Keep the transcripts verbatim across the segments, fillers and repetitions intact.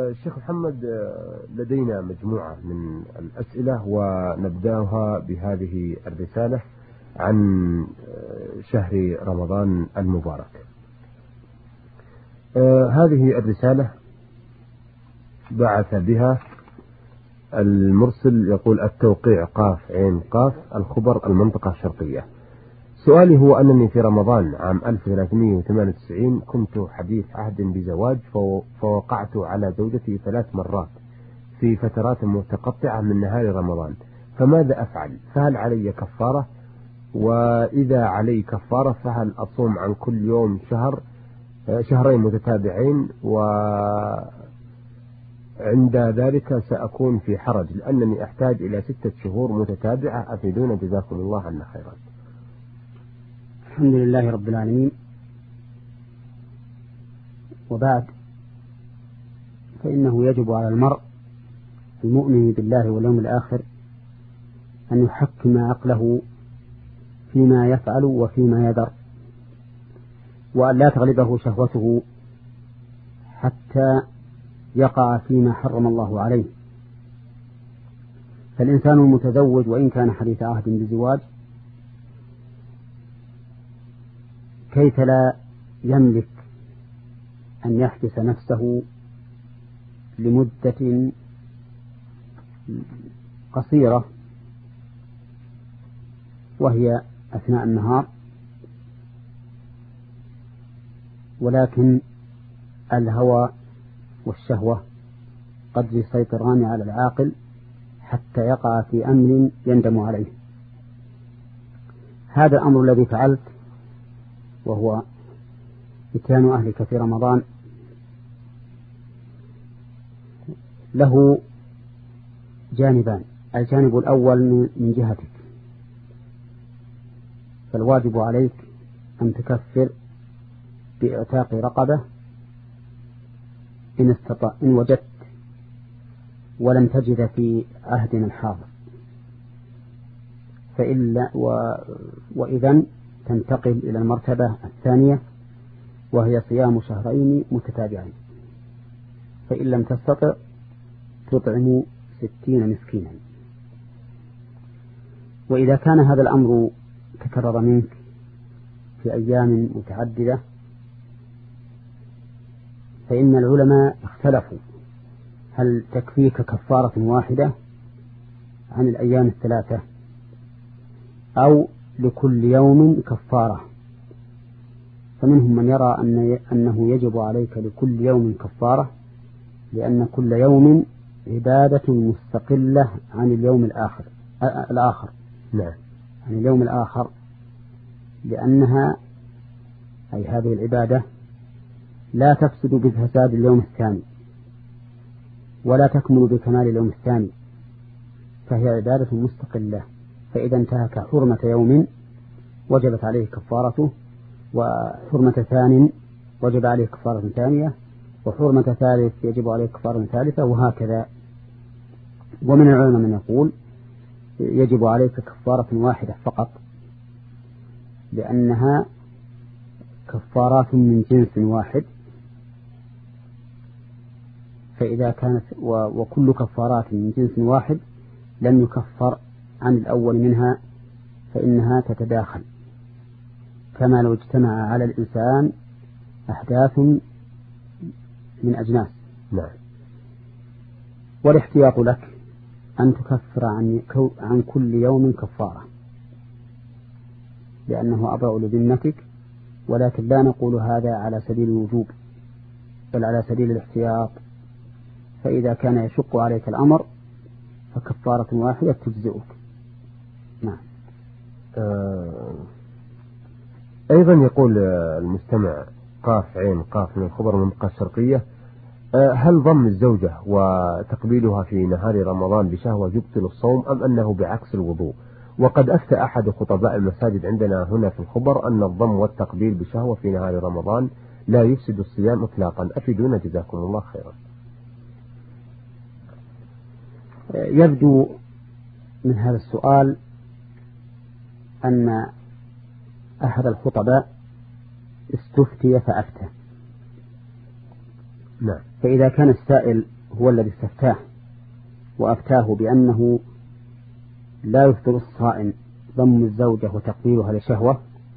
شيخ محمد، لدينا مجموعة من الأسئلة ونبدأها بهذه الرسالة عن شهر رمضان المبارك. هذه الرسالة بعث بها المرسل، يقول: التوقيع قاف عين قاف، الخبر، المنطقة الشرقية. سؤالي هو أنني في رمضان عام ألف وثلاثمائة وثمانية وتسعين كنت حديث عهد بزواج، فوقعت على زوجتي ثلاث مرات في فترات متقطعة من نهار رمضان، فماذا أفعل؟ فهل علي كفارة؟ وإذا علي كفارة فهل أصوم عن كل يوم شهر شهرين متتابعين؟ وعند ذلك سأكون في حرج لأنني أحتاج إلى ستة شهور متتابعة، أفيدونا جزاكم الله عنا خيرا. الحمد لله رب العالمين، وبعد، فإنه يجب على المرء المؤمن بالله واليوم الآخر أن يحكم عقله فيما يفعل وفيما يذر، وأن لا تغلبه شهوته حتى يقع فيما حرم الله عليه. فالإنسان المتزوج وإن كان حديث عهد بزواج كيف لا يملك أن يحبس نفسه لمدة قصيرة وهي أثناء النهار، ولكن الهوى والشهوة قد يسيطران على العاقل حتى يقع في أمر يندم عليه. هذا الأمر الذي فعلت وهو إتيان أهلك في رمضان له جانبان. الجانب الأول من جهتك، فالواجب عليك أن تكفر بإعتاق رقبة إن استطاع إن وجدت ولم تجد في عهدنا الحاضر، فإلا و... وإذن تنتقل إلى المرتبة الثانية وهي صيام شهرين متتابعين، فإن لم تستطع تطعم ستين مسكينا. وإذا كان هذا الأمر تكرر منك في أيام متعددة فإن العلماء اختلفوا هل تكفيك كفارة واحدة عن الأيام الثلاثة أو لكل يوم كفارة. فمنهم من يرى أن أنه يجب عليك لكل يوم كفارة، لأن كل يوم عبادة مستقلة عن اليوم الآخر الآخر نعم عن اليوم الآخر، لأنها أي هذه العبادة لا تفسد بفساد اليوم الثاني ولا تكمل بكمال اليوم الثاني، فهي عبادة مستقلة. فإذا انتهك حرمة يوم وجبت عليه كفارته، وحرمة ثانٍ وجب عليه كفارة ثانية، وحرمة ثالث يجب عليه كفارة ثالثة، وهكذا. ومن العلماء من يقول يجب عليك كفارة واحدة فقط، لأنها كفارات من جنس واحد، فإذا كانت وكل كفارات من جنس واحد لم يكفر عن الأول منها فإنها تتداخل، كما لو اجتمع على الإنسان أحداث من أجناس. نعم. والاحتياط لك أن تكفر عن, عن كل يوم كفارة، لأنه أبرأ لذمتك، ولكن لا نقول هذا على سبيل الوجوب بل على سبيل الاحتياط. فإذا كان يشق عليك الأمر فكفارة واحدة تجزئك. نعم. آه أيضا يقول المستمع قاف عين قاف من الخبر المنطقة الشرقية: آه هل ضم الزوجة وتقبيلها في نهار رمضان بشهوة يبطل الصوم أم أنه بعكس الوضوء؟ وقد أفتى أحد خطباء المساجد عندنا هنا في الخبر أن الضم والتقبيل بشهوة في نهار رمضان لا يفسد الصيام إطلاقا، أفيدونا جزاكم الله خيرا. يبدو من هذا السؤال أن أحد الخطباء استفتي فأفتى. نعم. فإذا كان السائل هو الذي استفتاه وأفتاه بأنه لا يفطر الصائم ضم الزوجة وتقبيلها لشهوة،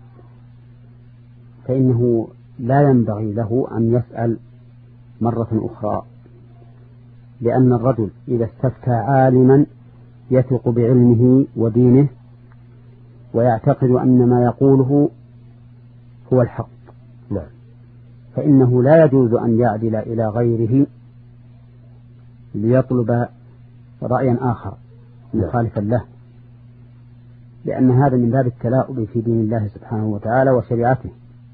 فإنه لا ينبغي له أن يسأل مرة أخرى، لأن الرجل إذا استفتى عالما يثق بعلمه ودينه ويعتقد أن ما يقوله هو الحق، نعم، فإنه لا يجوز أن يعدل إلى غيره ليطلب رأيا آخر مخالفا له، لأن هذا من باب التلاؤم في دين الله سبحانه وتعالى وشريعته.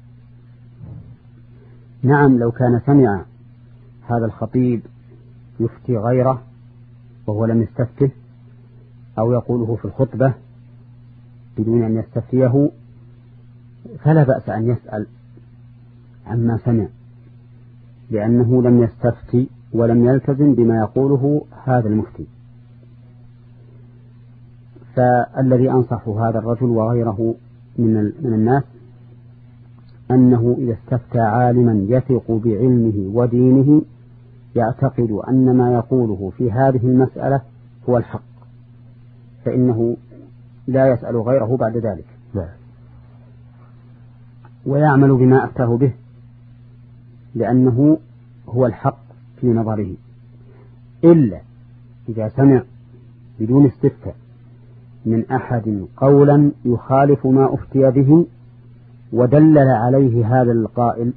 نعم، لو كان سمع هذا الخطيب يفتي غيره وهو لم يستفته أو يقوله في الخطبة بدون أن يستفتيه فلا بأس أن يسأل عما سمع، لأنه لم يستفتي ولم يلتزم بما يقوله هذا المفتي. فالذي أنصح هذا الرجل وغيره من من الناس أنه إذا استفتى عالما يثق بعلمه ودينه يعتقد أن ما يقوله في هذه المسألة هو الحق، فإنه لا يسأل غيره بعد ذلك، نعم، ويعمل بما أفتاه به، لأنه هو الحق في نظره. إلا إذا سمع بدون استفتاء من أحد قولا يخالف ما أفتي به ودلل عليه هذا القائل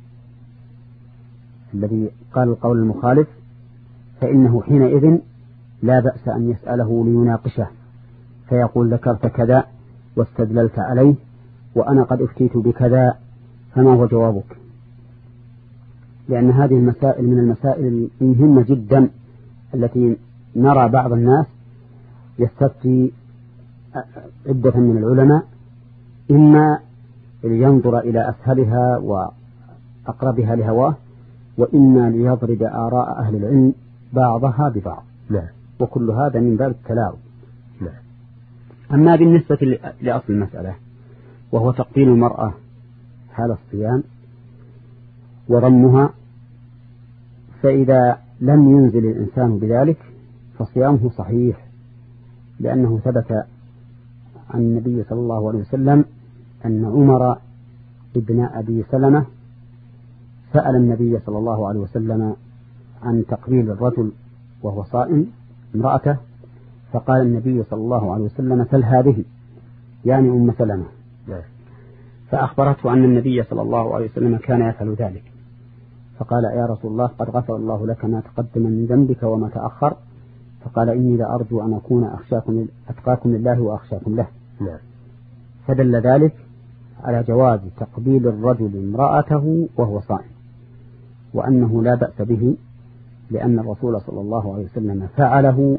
الذي قال القول المخالف، فإنه حينئذ لا بأس أن يسأله ليناقشه، فيقول ذكرت كذا واستدللت عليه وأنا قد أفتيت بكذا، فما هو جوابك؟ لأن هذه المسائل من المسائل المهمة جدا التي نرى بعض الناس يستفتي عدة من العلماء، إما لينظر إلى أسهلها وأقربها لهواه، وإما ليضرب آراء أهل العلم بعضها ببعض، نعم، وكل هذا من باب التلاعب. نعم. أما بالنسبة لأصل المسألة وهو تقبيل المرأة حال الصيام وضمها، فإذا لم ينزل الإنسان بذلك فصيامه صحيح، لأنه ثبت عن النبي صلى الله عليه وسلم أن عمر ابن أبي سلمة سأل النبي صلى الله عليه وسلم عن تقبيل الرجل وهو صائم امرأته، فقال النبي صلى الله عليه وسلم سل هذه، يعني أم سلمة، فأخبرته أن النبي صلى الله عليه وسلم كان يفعل ذلك، فقال يا رسول الله قد غفر الله لك ما تقدم من ذنبك وما تأخر، فقال إني لأرجو أن أكون أخشاكم أتقاكم لله وأخشاكم له. نعم. فدل ذلك على جواز تقبيل الرجل امرأته وهو صائم، وأنه لا بأس به، لأن الرسول صلى الله عليه وسلم فعله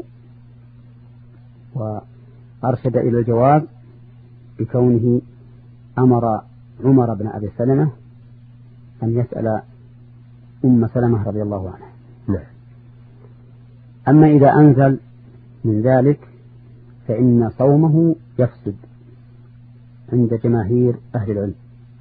وأرشد إلى الجواز بكونه أمر عمر بن أبي سلمة أن يسأل أم سلمة رضي الله عنها. نعم. أما إذا أنزل من ذلك فإن صومه يفسد عند جماهير أهل العلم،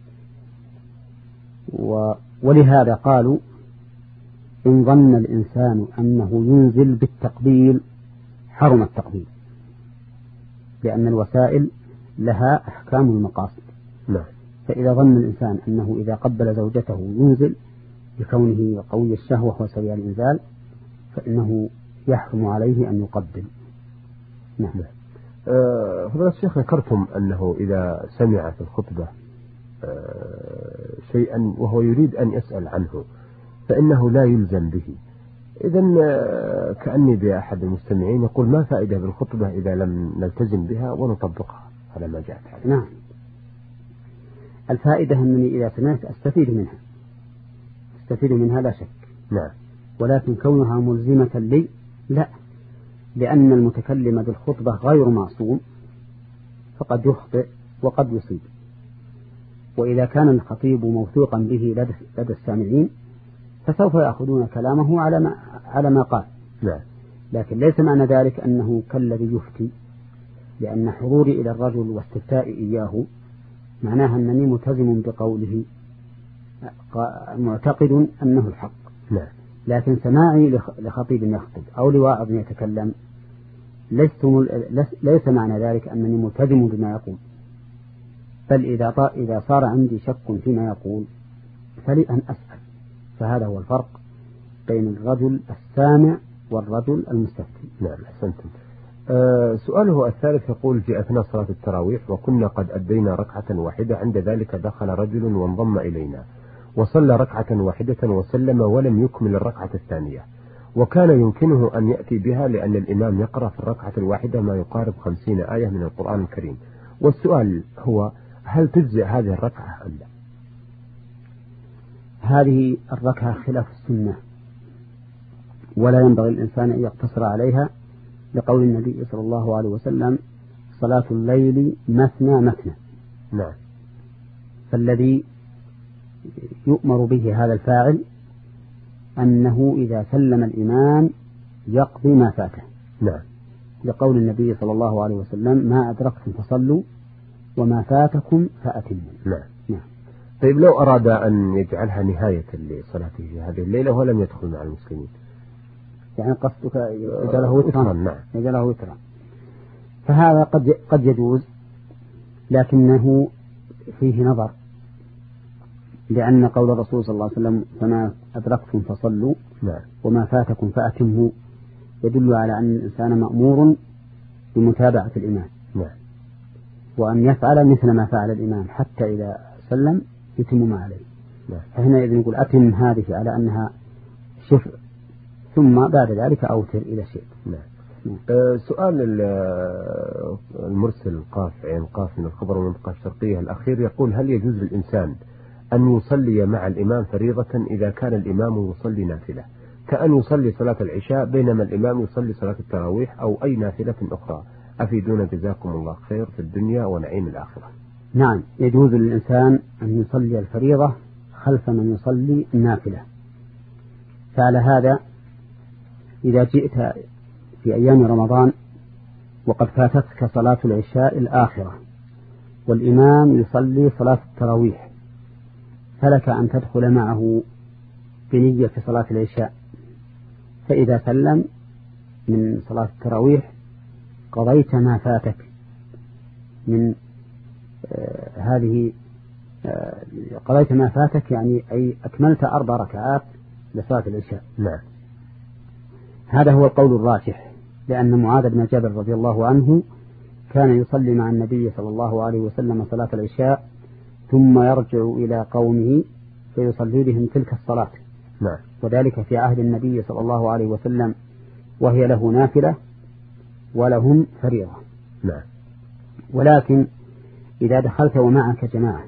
ولهذا قالوا إن ظن الإنسان أنه ينزل بالتقبيل حرم التقبيل، لأن الوسائل لها أحكام المقاصد. نعم. فإذا ظن الإنسان أنه إذا قبل زوجته ينزل بكونه قوي الشهوة وسريع الإنزال فإنه يحرم عليه أن يقبل. نعم. أه فضيلة الشيخ، ذكرتم أنه إذا سمع في الخطبة أه شيئا وهو يريد أن يسأل عنه فإنه لا يلزم به. إذن أه كأني بأحد المستمعين يقول ما فائدة بالخطبة إذا لم نلتزم بها ونطبقها على ما جاءت عليه؟ نعم. الفائدة أنني إذا سمعت أستفيد منها أستفيد منها لا شك. نعم. ولكن كونها ملزمة لي لا، لأن المتكلم بالخطبة غير معصوم، فقد يخطئ وقد يصيب، وإذا كان الخطيب موثوقا به لدى السامعين فسوف يأخذون كلامه على ما, على ما قال. نعم. لكن ليس معنى ذلك أنه كالذي يفتي، لأن حضوري إلى الرجل واستفتائي إياه معناها أنني ملتزم بقوله معتقد أنه الحق. نعم. لكن سماعي لخطيب يخطب أو لواعظ يتكلم ليس معنى ذلك أنني ملتزم بما يقول، بل إذا إذا صار عندي شك فيما يقول فلي أن أسأل. فهذا هو الفرق بين الرجل السامع والرجل المستفتي. نعم أحسنتم. أه سؤاله الثالث يقول: في أثناء صلاة التراويح وكنا قد أدينا ركعة واحدة، عند ذلك دخل رجل وانضم إلينا وصلى ركعة واحدة وسلم ولم يكمل الركعة الثانية، وكان يمكنه أن يأتي بها لأن الإمام يقرأ في الركعة الواحدة ما يقارب خمسين آية من القرآن الكريم. والسؤال هو: هل تجزئ هذه الركعة أم لا؟ هذه الركعة خلاف السنة، ولا ينبغي الإنسان أن يقتصر عليها، لقول النبي صلى الله عليه وسلم: صلاة الليل مثنى مثنى. نعم. فالذي يؤمر به هذا الفاعل أنه إذا سلم الإمام يقضي ما فاته. نعم. لقول النبي صلى الله عليه وسلم: ما أدركتم فصلوا وما فاتكم فأتموا. نعم. نعم. طيب لو أراد أن يجعلها نهاية لصلاته في هذه الليلة ولم يدخل مع المسلمين، يعني قصدك يجعله وترا؟ نعم. يجعله وترا، فهذا قد قد يجوز، لكنه فيه نظر، لأن قول الرسول صلى الله عليه وسلم: فما أدركتم فصلوا نعم. وما فاتكم فأتموا، يدل على أن الإنسان مأمور بمتابعة الإمام. نعم. وأن يفعل مثل ما فعل الإمام حتى إذا سلم يتم ما عليه. نعم. فهنا إذن يقول: أتم هذه على أنها شفع، ثم بعد ذلك أوتر إلى شيء. نعم. نعم. أه سؤال المرسل قاف عين قاف من الخبر والمنطقة الشرقية الأخير يقول: هل يجوز للإنسان أن يصلي مع الإمام فريضة إذا كان الإمام يصلي نافلة، كأن يصلي صلاة العشاء بينما الإمام يصلي صلاة التراويح أو أي نافلة أخرى؟ أفيدونا جزاكم الله خير في الدنيا ونعيم الآخرة. نعم، يجوز للإنسان أن يصلي الفريضة خلف من يصلي النافلة. فعلى هذا إذا جئت في أيام رمضان وقد فاتتك صلاة العشاء الآخرة والإمام يصلي صلاة التراويح، فلك أن تدخل معه بنية صلاة العشاء، فإذا سلم من صلاة التراويح قضيت ما فاتك من آه هذه آه قضيت ما فاتك يعني أي أكملت أربع ركعات لصلاة العشاء. نعم. هذا هو القول الراجح، لأن معاذ بن جبل رضي الله عنه كان يصلي مع النبي صلى الله عليه وسلم صلاة العشاء ثم يرجع إلى قومه فيصلي بهم تلك الصلاة. نعم. وذلك في عهد النبي صلى الله عليه وسلم، وهي له نافلة ولهم فريضة. نعم. ولكن إذا دخلت ومعك جماعة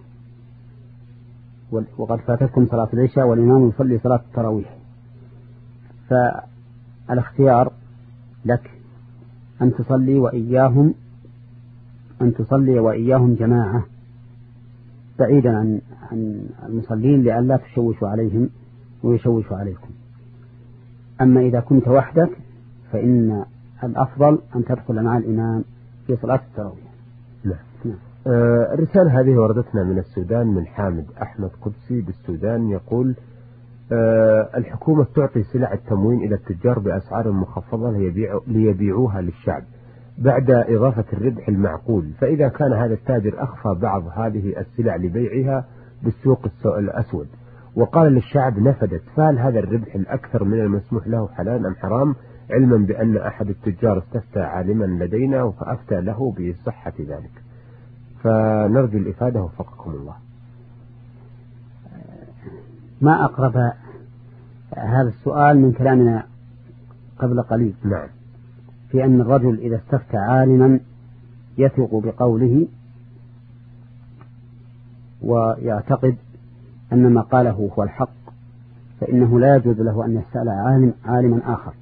وقد فاتتكم صلاة العشاء والإمام يصلي صلاة التراويح، فالاختيار لك أن تصلي وإياهم أن تصلي وإياهم جماعة بعيدا عن عن المصلين لئلا تشوشوا عليهم ويشوشوا عليكم. أما إذا كنت وحدك فإن الأفضل أن تدخل مع الإمام في صلاة التراويح. نعم. نعم. آه الرسالة هذه وردتنا من السودان من حامد أحمد قدسي بالسودان، يقول: آه الحكومة تعطي سلع التموين إلى التجار بأسعار مخفضة ليبيع ليبيعوها للشعب بعد إضافة الربح المعقول، فإذا كان هذا التاجر أخفى بعض هذه السلع لبيعها بالسوق الأسود وقال للشعب نفدت، فهل هذا الربح الأكثر من المسموح له حلال أم حرام، علما بأن أحد التجار استفتى عالما لدينا فأفتى له بصحة ذلك؟ فنرجو الإفادة وفقكم الله. ما أقرب هذا السؤال من كلامنا قبل قليل. نعم. في أن الرجل إذا استفتى عالما يثق بقوله ويعتقد أن ما قاله هو الحق، فإنه لا يجوز له أن يسأل عالم عالما آخر.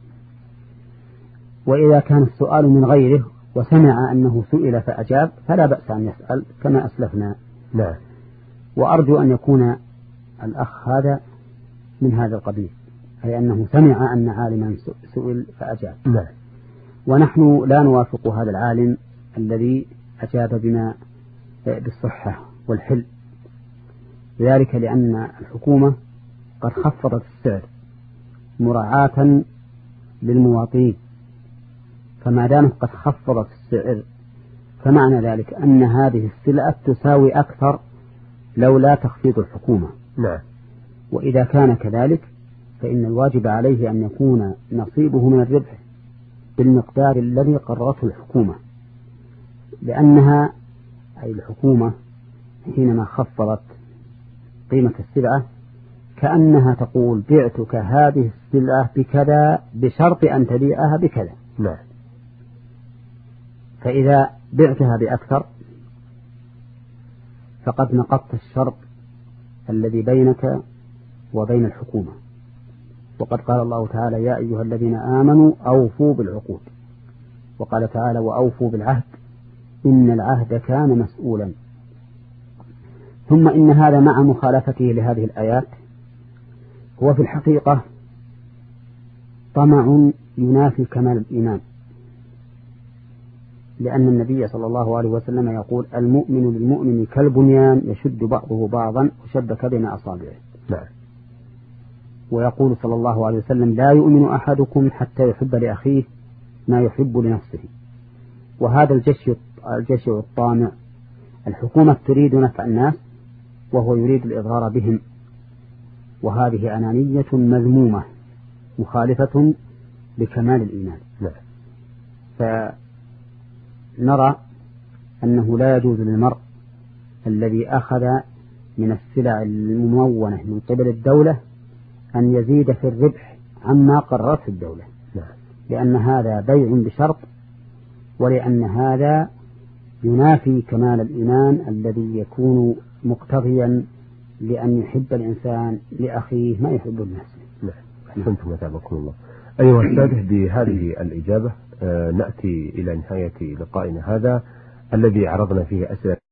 وإذا كان السؤال من غيره وسمع أنه سئل فأجاب فلا بأس أن يسأل كما أسلفنا. نعم. وأرجو أن يكون الأخ هذا من هذا القبيل، أي أنه سمع أن عالما سئل فأجاب. نعم. ونحن لا نوافق هذا العالم الذي أجاب بما بالصحة والحل، ذلك لأن الحكومة قد خفضت السعر مراعاة للمواطنين، فما دامت قد خفضت السعر فمعنى ذلك أن هذه السلعة تساوي أكثر لولا تخفيض الحكومة. نعم. وإذا كان كذلك فإن الواجب عليه أن يكون نصيبه من الربح بالمقدار الذي قررته الحكومة، لأنها أي الحكومة حينما خفضت قيمة السلعة كأنها تقول بعتك هذه السلعة بكذا بشرط أن تبيعها بكذا. نعم. فإذا بعتها بأكثر فقد نقضت الشرط الذي بينك وبين الحكومة، وقد قال الله تعالى يا أيها الذين آمنوا أوفوا بالعقود، وقال تعالى وأوفوا بالعهد إن العهد كان مسؤولا. ثم إن هذا مع مخالفته لهذه الآيات هو في الحقيقة طمع ينافي كمال الإيمان، لأن النبي صلى الله عليه وسلم يقول المؤمن للمؤمن كالبنيان يشد بعضه بعضا وشبك بين أصابعه. نعم. ويقول صلى الله عليه وسلم لا يؤمن أحدكم حتى يحب لأخيه ما يحب لنفسه. وهذا الجشع الجشع الطامع، الحكومة تريد نفع الناس وهو يريد الإضرار بهم، وهذه أنانية مذمومة مخالفة لكمال الإيمان. نعم. فنرى أنه لا يجوز للمرء الذي أخذ من السلع الممونة من قبل الدولة أن يزيد في الربح عما قررته الدولة. نعم. لأن هذا بيع بشرط، ولأن هذا ينافي كمال الإيمان الذي يكون مقتضيا لأن يحب الإنسان لأخيه ما يحب لنفسه. نعم. أحسنتم وتابعكم الله. أيها السادة، بهذه الإجابة آه نأتي إلى نهاية لقائنا هذا الذي عرضنا فيه أسئلة